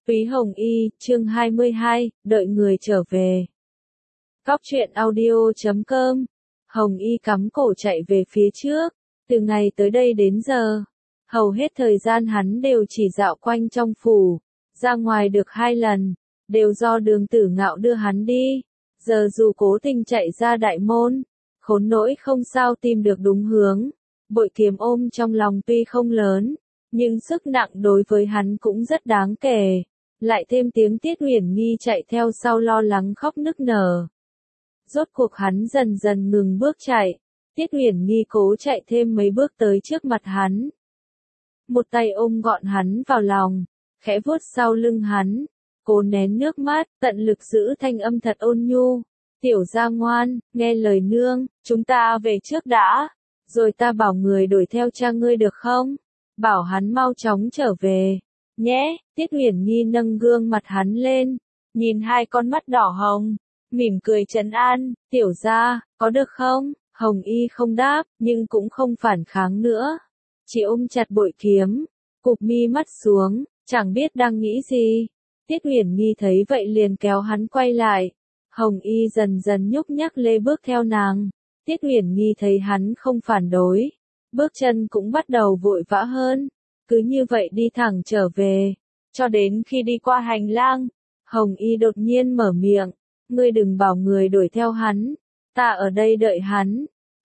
Túy Hồng Y, chương 22, đợi người trở về. Góc truyện audio.com. Hồng Y cắm cổ chạy về phía trước. Từ ngày tới đây đến giờ, hầu hết thời gian hắn đều chỉ dạo quanh trong phủ, ra ngoài được 2 lần, đều do Đường Tử Ngạo đưa hắn đi. Giờ dù cố tình chạy ra đại môn, khốn nỗi không sao tìm được đúng hướng. Bội kiếm ôm trong lòng tuy không lớn, nhưng sức nặng đối với hắn cũng rất đáng kể. Lại thêm tiếng Tiết Uyển Nghi chạy theo sau lo lắng khóc nức nở. Rốt cuộc hắn dần dần ngừng bước chạy, Tiết Uyển Nghi cố chạy thêm mấy bước tới trước mặt hắn. Một tay ôm gọn hắn vào lòng, khẽ vuốt sau lưng hắn, cố nén nước mắt, tận lực giữ thanh âm thật ôn nhu. Tiểu gia ngoan, nghe lời nương, chúng ta về trước đã, rồi ta bảo người đuổi theo cha ngươi được không? Bảo hắn mau chóng trở về. Nhé, Tiết Uyển Nghi nâng gương mặt hắn lên, nhìn 2 con mắt đỏ hồng, mỉm cười trấn an, tiểu gia, có được không? Hồng Y không đáp, nhưng cũng không phản kháng nữa. Chỉ ôm chặt bội kiếm, cụp mi mắt xuống, chẳng biết đang nghĩ gì. Tiết Uyển Nghi thấy vậy liền kéo hắn quay lại. Hồng Y dần dần nhúc nhắc lê bước theo nàng. Tiết Uyển Nghi thấy hắn không phản đối, bước chân cũng bắt đầu vội vã hơn. Cứ như vậy đi thẳng trở về, cho đến khi đi qua hành lang, Hồng Y đột nhiên mở miệng, ngươi đừng bảo người đuổi theo hắn, ta ở đây đợi hắn.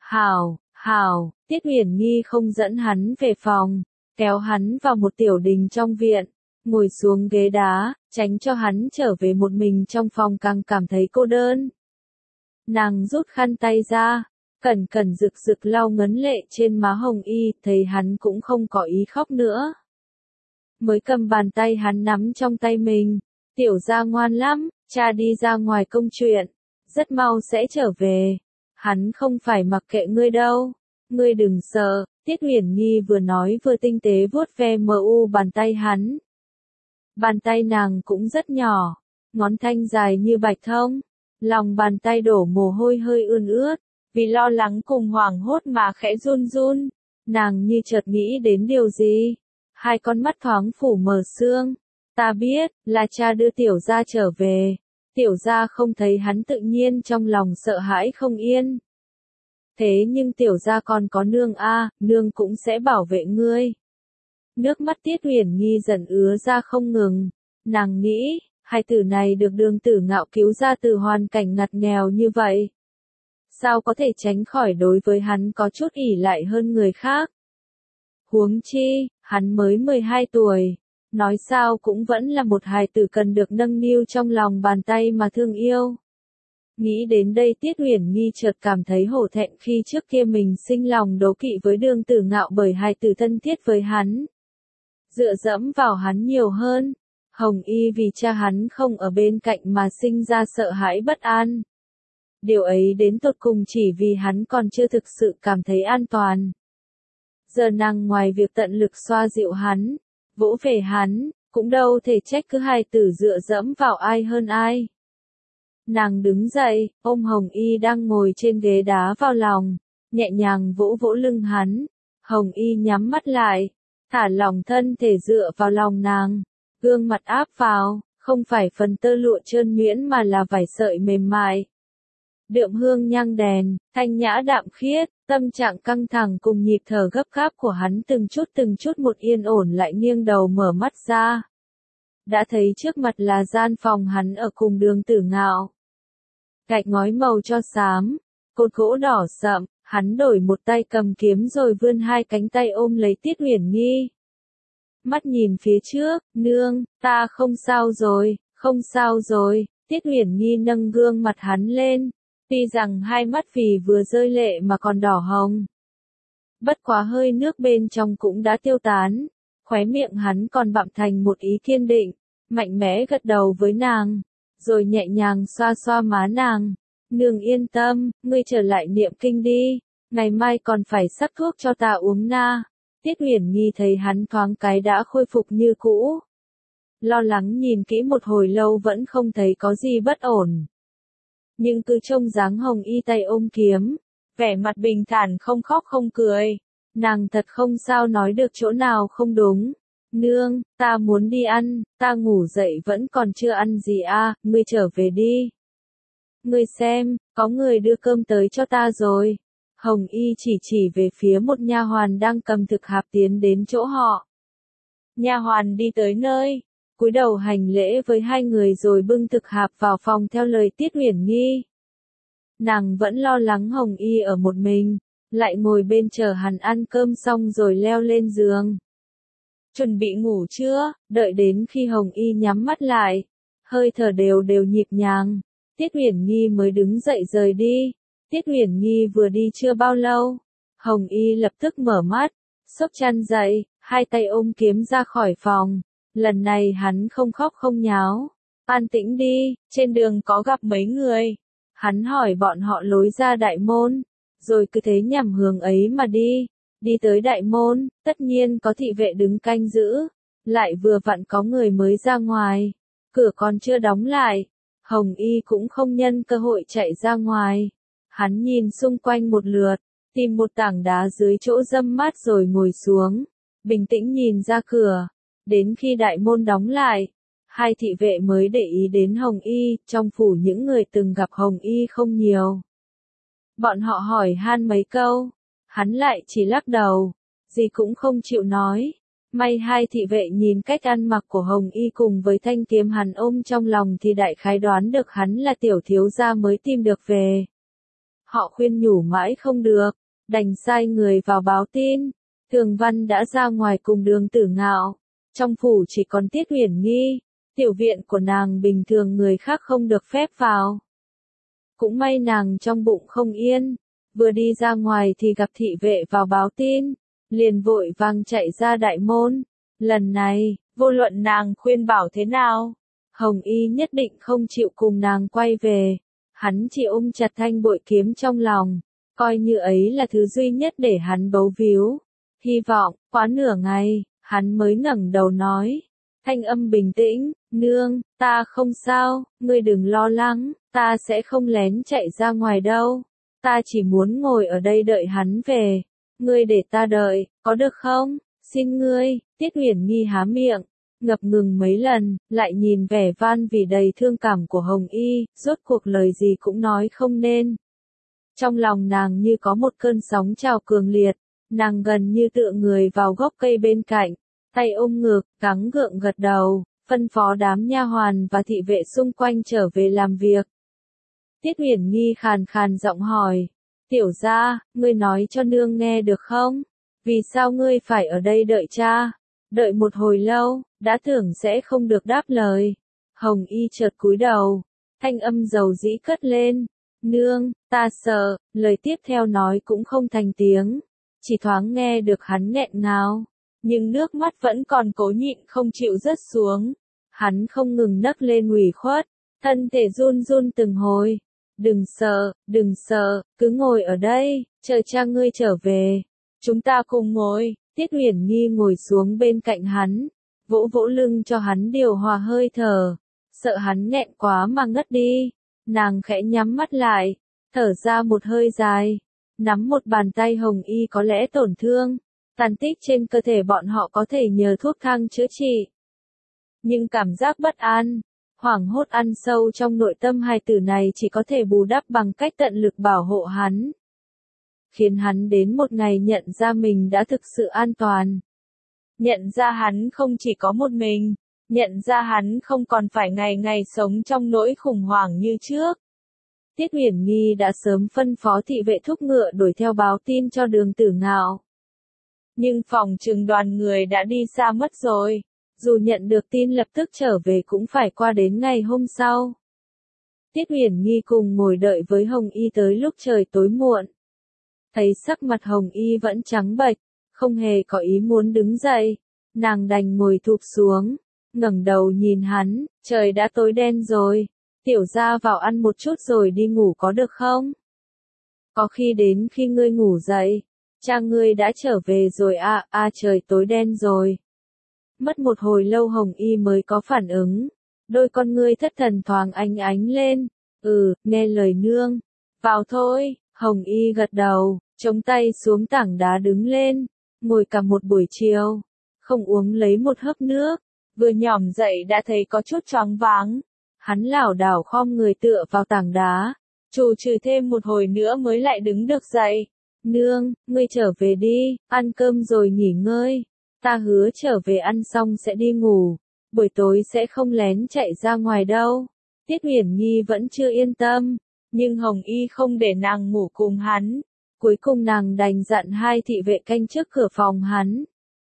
Hảo, Tiết Uyển Nghi không dẫn hắn về phòng, kéo hắn vào một tiểu đình trong viện, ngồi xuống ghế đá, tránh cho hắn trở về một mình trong phòng càng cảm thấy cô đơn. Nàng rút khăn tay ra, cẩn cẩn rực rực lau ngấn lệ trên má Hồng Y, thấy hắn cũng không có ý khóc nữa. Mới cầm bàn tay hắn nắm trong tay mình, tiểu gia ngoan lắm, cha đi ra ngoài công chuyện, rất mau sẽ trở về, hắn không phải mặc kệ ngươi đâu, ngươi đừng sợ. Tiết Uyển Nghi vừa nói vừa tinh tế vuốt ve bàn tay hắn. Bàn tay nàng cũng rất nhỏ, ngón thanh dài như bạch thông, lòng bàn tay đổ mồ hôi hơi ươn ướt. Vì lo lắng cùng hoảng hốt mà khẽ run run, nàng như chợt nghĩ đến điều gì. 2 con mắt thoáng phủ mờ sương. Ta biết, là cha đưa tiểu gia trở về. Tiểu gia không thấy hắn tự nhiên trong lòng sợ hãi không yên. Thế nhưng tiểu gia còn có nương a, nương cũng sẽ bảo vệ ngươi. Nước mắt Tiết Uyển Nghi dần ứa ra không ngừng. Nàng nghĩ, hai tử này được Đường Tử Ngạo cứu ra từ hoàn cảnh ngặt nghèo như vậy. Sao có thể tránh khỏi đối với hắn có chút ỷ lại hơn người khác? Huống chi, hắn mới 12 tuổi, nói sao cũng vẫn là một hài tử cần được nâng niu trong lòng bàn tay mà thương yêu. Nghĩ đến đây Tiết Uyển Nghi chợt cảm thấy hổ thẹn khi trước kia mình sinh lòng đố kỵ với Đường Tử Ngạo bởi hài tử thân thiết với hắn. Dựa dẫm vào hắn nhiều hơn, Hồng Y vì cha hắn không ở bên cạnh mà sinh ra sợ hãi bất an. Điều ấy đến tột cùng chỉ vì hắn còn chưa thực sự cảm thấy an toàn. Giờ nàng ngoài việc tận lực xoa dịu hắn, vỗ về hắn, cũng đâu thể trách cứ hài tử dựa dẫm vào ai hơn ai. Nàng đứng dậy, ôm Hồng Y đang ngồi trên ghế đá vào lòng, nhẹ nhàng vỗ vỗ lưng hắn. Hồng Y nhắm mắt lại, thả lỏng thân thể dựa vào lòng nàng, gương mặt áp vào, không phải phần tơ lụa trơn nhuyễn mà là vải sợi mềm mại. Đượm hương nhang đèn, thanh nhã đạm khiết, tâm trạng căng thẳng cùng nhịp thở gấp gáp của hắn từng chút một yên ổn lại nghiêng đầu mở mắt ra. Đã thấy trước mặt là gian phòng hắn ở cùng Đường Tử Ngạo. Gạch ngói màu cho xám, cột gỗ đỏ sậm, hắn đổi một tay cầm kiếm rồi vươn 2 cánh tay ôm lấy Tiết Uyển Nghi. Mắt nhìn phía trước, nương, ta không sao rồi, Tiết Uyển Nghi nâng gương mặt hắn lên. Tuy rằng 2 mắt vì vừa rơi lệ mà còn đỏ hồng. Bất quá hơi nước bên trong cũng đã tiêu tán, khóe miệng hắn còn bặm thành một ý kiên định, mạnh mẽ gật đầu với nàng, rồi nhẹ nhàng xoa xoa má nàng. Nương yên tâm, ngươi trở lại niệm kinh đi, ngày mai còn phải sắc thuốc cho ta uống na. Tiết Uyển Nghi thấy hắn thoáng cái đã khôi phục như cũ. Lo lắng nhìn kỹ một hồi lâu vẫn không thấy có gì bất ổn. Nhưng cứ trông dáng Hồng Y tay ôm kiếm, vẻ mặt bình thản không khóc không cười, nàng thật không sao nói được chỗ nào không đúng. Nương, ta muốn đi ăn, ta ngủ dậy vẫn còn chưa ăn gì à, ngươi trở về đi. Ngươi xem, có người đưa cơm tới cho ta rồi. Hồng Y chỉ về phía một nha hoàn đang cầm thực hạp tiến đến chỗ họ. Nha hoàn đi tới nơi, cúi đầu hành lễ với hai người rồi bưng thực hạp vào phòng theo lời Tiết Uyển Nghi. Nàng vẫn lo lắng Hồng Y ở một mình, lại ngồi bên chờ hắn ăn cơm xong rồi leo lên giường. Chuẩn bị ngủ chưa? Đợi đến khi Hồng Y nhắm mắt lại, hơi thở đều đều nhịp nhàng, Tiết Uyển Nghi mới đứng dậy rời đi. Tiết Uyển Nghi vừa đi chưa bao lâu, Hồng Y lập tức mở mắt, xốc chăn dậy, hai tay ôm kiếm ra khỏi phòng. Lần này hắn không khóc không nháo. An tĩnh đi, trên đường có gặp mấy người. Hắn hỏi bọn họ lối ra đại môn, rồi cứ thế nhằm hướng ấy mà đi. Đi tới đại môn, tất nhiên có thị vệ đứng canh giữ, lại vừa vặn có người mới ra ngoài. Cửa còn chưa đóng lại, Hồng Y cũng không nhân cơ hội chạy ra ngoài. Hắn nhìn xung quanh một lượt, tìm một tảng đá dưới chỗ râm mát rồi ngồi xuống, bình tĩnh nhìn ra cửa. Đến khi đại môn đóng lại, hai thị vệ mới để ý đến Hồng Y, trong phủ những người từng gặp Hồng Y không nhiều. Bọn họ hỏi han mấy câu, hắn lại chỉ lắc đầu, gì cũng không chịu nói. May hai thị vệ nhìn cách ăn mặc của Hồng Y cùng với thanh kiếm hắn ôm trong lòng thì đại khái đoán được hắn là tiểu thiếu gia mới tìm được về. Họ khuyên nhủ mãi không được, đành sai người vào báo tin. Thường Văn đã ra ngoài cùng Đường Tử Ngạo. Trong phủ chỉ còn Tiết Uyển Nghi, tiểu viện của nàng bình thường người khác không được phép vào. Cũng may nàng trong bụng không yên, vừa đi ra ngoài thì gặp thị vệ vào báo tin, liền vội vàng chạy ra đại môn. Lần này, vô luận nàng khuyên bảo thế nào, Hồng Y nhất định không chịu cùng nàng quay về. Hắn chỉ ôm chặt thanh bội kiếm trong lòng, coi như ấy là thứ duy nhất để hắn bấu víu. Hy vọng, quá nửa ngày, hắn mới ngẩng đầu nói, thanh âm bình tĩnh, nương, ta không sao, ngươi đừng lo lắng, ta sẽ không lén chạy ra ngoài đâu. Ta chỉ muốn ngồi ở đây đợi hắn về. Ngươi để ta đợi, có được không? Xin ngươi. Tiết Uyển Nghi há miệng, ngập ngừng mấy lần, lại nhìn vẻ van vì đầy thương cảm của Hồng Y, rốt cuộc lời gì cũng nói không nên. Trong lòng nàng như có một cơn sóng trào cường liệt, nàng gần như tựa người vào gốc cây bên cạnh, tay ôm ngực, gắng gượng gật đầu, phân phó đám nha hoàn và thị vệ xung quanh trở về làm việc. Tiết Uyển Nghi khàn khàn giọng hỏi, tiểu gia, ngươi nói cho nương nghe được không? Vì sao ngươi phải ở đây đợi cha? Đợi một hồi lâu, đã tưởng sẽ không được đáp lời. Hồng Y chợt cúi đầu, thanh âm dầu dĩ cất lên, nương, ta sợ. Lời tiếp theo nói cũng không thành tiếng, chỉ thoáng nghe được hắn nghẹn ngào, nhưng nước mắt vẫn còn cố nhịn không chịu rớt xuống. Hắn không ngừng nấc lên ủy khuất, thân thể run run từng hồi. Đừng sợ, cứ ngồi ở đây, chờ cha ngươi trở về. Chúng ta cùng ngồi. Tiết Uyển Nghi ngồi xuống bên cạnh hắn, vỗ vỗ lưng cho hắn điều hòa hơi thở. Sợ hắn nghẹn quá mà ngất đi, nàng khẽ nhắm mắt lại, thở ra một hơi dài, nắm một bàn tay Hồng Y có lẽ tổn thương, tàn tích trên cơ thể bọn họ có thể nhờ thuốc thang chữa trị. Nhưng cảm giác bất an, hoảng hốt ăn sâu trong nội tâm hài tử này chỉ có thể bù đắp bằng cách tận lực bảo hộ hắn. Khiến hắn đến một ngày nhận ra mình đã thực sự an toàn. Nhận ra hắn không chỉ có một mình, nhận ra hắn không còn phải ngày ngày sống trong nỗi khủng hoảng như trước. Tiết Uyển Nghi đã sớm phân phó thị vệ thúc ngựa đuổi theo báo tin cho Đường Tử Ngạo. Nhưng phòng trừng đoàn người đã đi xa mất rồi, dù nhận được tin lập tức trở về cũng phải qua đến ngày hôm sau. Tiết Uyển Nghi cùng ngồi đợi với Hồng Y tới lúc trời tối muộn. Thấy sắc mặt Hồng Y vẫn trắng bệch, không hề có ý muốn đứng dậy, nàng đành ngồi thụp xuống, ngẩng đầu nhìn hắn, trời đã tối đen rồi, tiểu gia vào ăn một chút rồi đi ngủ có được không? Có khi đến khi ngươi ngủ dậy, cha ngươi đã trở về rồi trời tối đen rồi. Mất một hồi lâu Hồng Y mới có phản ứng, đôi con ngươi thất thần thoáng ánh ánh lên, nghe lời nương, vào thôi. Hồng Y gật đầu, chống tay xuống tảng đá đứng lên, ngồi cả một buổi chiều, không uống lấy một hớp nước, vừa nhỏm dậy đã thấy có chút choáng váng. Hắn lảo đảo khom người tựa vào tảng đá, trù trừ thêm một hồi nữa mới lại đứng được dậy. Nương, ngươi trở về đi, ăn cơm rồi nghỉ ngơi. Ta hứa trở về ăn xong sẽ đi ngủ, buổi tối sẽ không lén chạy ra ngoài đâu. Tiết Uyển Nhi vẫn chưa yên tâm, nhưng Hồng Y không để nàng ngủ cùng hắn. Cuối cùng nàng đành dặn hai thị vệ canh trước cửa phòng hắn.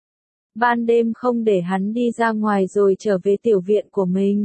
Ban đêm không để hắn đi ra ngoài rồi trở về tiểu viện của mình.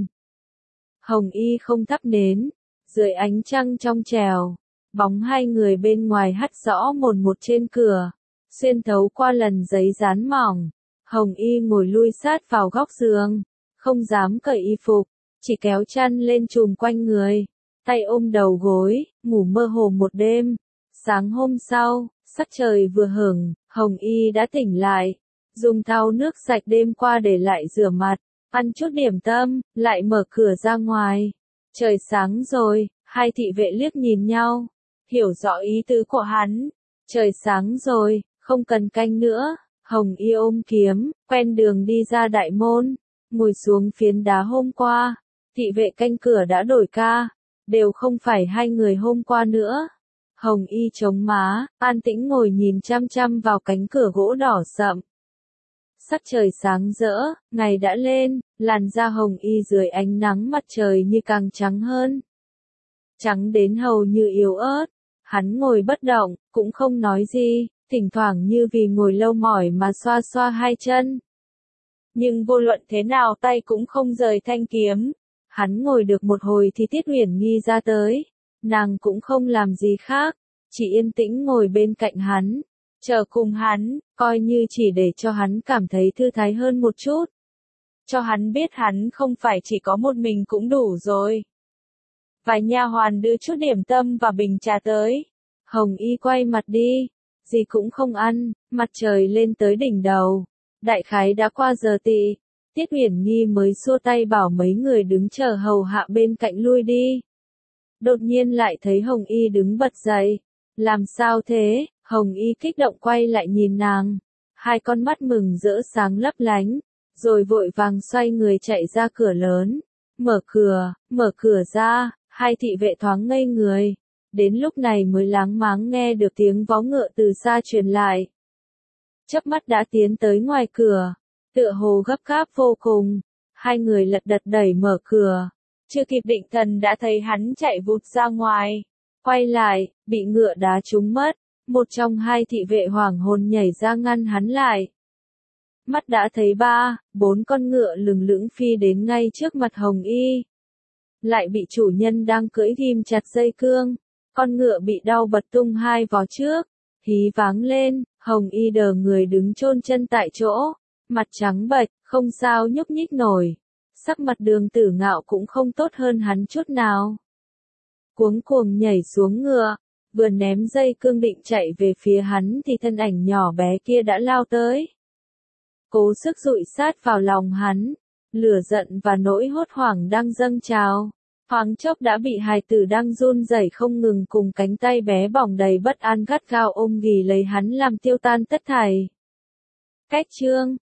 Hồng Y không thắp nến, dưới ánh trăng trong trèo, bóng hai người bên ngoài hắt rõ mồn một trên cửa, xuyên thấu qua lần giấy dán mỏng. Hồng Y ngồi lui sát vào góc giường, không dám cởi y phục, chỉ kéo chăn lên trùm quanh người, tay ôm đầu gối, ngủ mơ hồ một đêm. Sáng hôm sau, sắc trời vừa hửng, Hồng Y đã tỉnh lại, dùng thau nước sạch đêm qua để lại rửa mặt, ăn chút điểm tâm, lại mở cửa ra ngoài. Trời sáng rồi, hai thị vệ liếc nhìn nhau, hiểu rõ ý tứ của hắn. Trời sáng rồi, không cần canh nữa. Hồng Y ôm kiếm, quen đường đi ra đại môn, ngồi xuống phiến đá hôm qua. Thị vệ canh cửa đã đổi ca, đều không phải hai người hôm qua nữa. Hồng Y chống má, an tĩnh ngồi nhìn chăm chăm vào cánh cửa gỗ đỏ sậm. Sắc trời sáng rỡ, ngày đã lên, làn da Hồng Y dưới ánh nắng mặt trời như càng trắng hơn. Trắng đến hầu như yếu ớt, hắn ngồi bất động, cũng không nói gì, thỉnh thoảng như vì ngồi lâu mỏi mà xoa xoa hai chân. Nhưng vô luận thế nào tay cũng không rời thanh kiếm. Hắn ngồi được một hồi thì Tiết Uyển Nhi ra tới. Nàng cũng không làm gì khác, chỉ yên tĩnh ngồi bên cạnh hắn, chờ cùng hắn, coi như chỉ để cho hắn cảm thấy thư thái hơn một chút. Cho hắn biết hắn không phải chỉ có một mình cũng đủ rồi. Vài nha hoàn đưa chút điểm tâm và bình trà tới. Hồng Y quay mặt đi, gì cũng không ăn, mặt trời lên tới đỉnh đầu. Đại khái đã qua giờ tị, Tiết Uyển Nhi mới xua tay bảo mấy người đứng chờ hầu hạ bên cạnh lui đi. Đột nhiên lại thấy Hồng Y đứng bật dậy. Làm sao thế? Hồng Y kích động quay lại nhìn nàng. Hai con mắt mừng rỡ sáng lấp lánh, rồi vội vàng xoay người chạy ra cửa lớn. Mở cửa ra, hai thị vệ thoáng ngây người. Đến lúc này mới láng máng nghe được tiếng vó ngựa từ xa truyền lại. Chớp mắt đã tiến tới ngoài cửa, tựa hồ gấp gáp vô cùng. Hai người lật đật đẩy mở cửa. Chưa kịp định thần đã thấy hắn chạy vụt ra ngoài. Quay lại, bị ngựa đá trúng mất. Một trong hai thị vệ hoảng hồn nhảy ra ngăn hắn lại. Mắt đã thấy 3-4 con ngựa lừng lững phi đến ngay trước mặt Hồng Y. Lại bị chủ nhân đang cưỡi ghim chặt dây cương. Con ngựa bị đau bật tung hai vó trước. Hí váng lên, Hồng Y đờ người đứng chôn chân tại chỗ. Mặt trắng bệch, không sao nhúc nhích nổi. Sắc mặt Đường Tử Ngạo cũng không tốt hơn hắn chút nào. Cuống cuồng nhảy xuống ngựa, vừa ném dây cương định chạy về phía hắn thì thân ảnh nhỏ bé kia đã lao tới. Cố sức dụi sát vào lòng hắn, lửa giận và nỗi hốt hoảng đang dâng trào. Thoáng chốc đã bị hài tử đang run rẩy không ngừng cùng cánh tay bé bỏng đầy bất an gắt gao ôm ghì lấy hắn làm tiêu tan tất thảy. Cách chương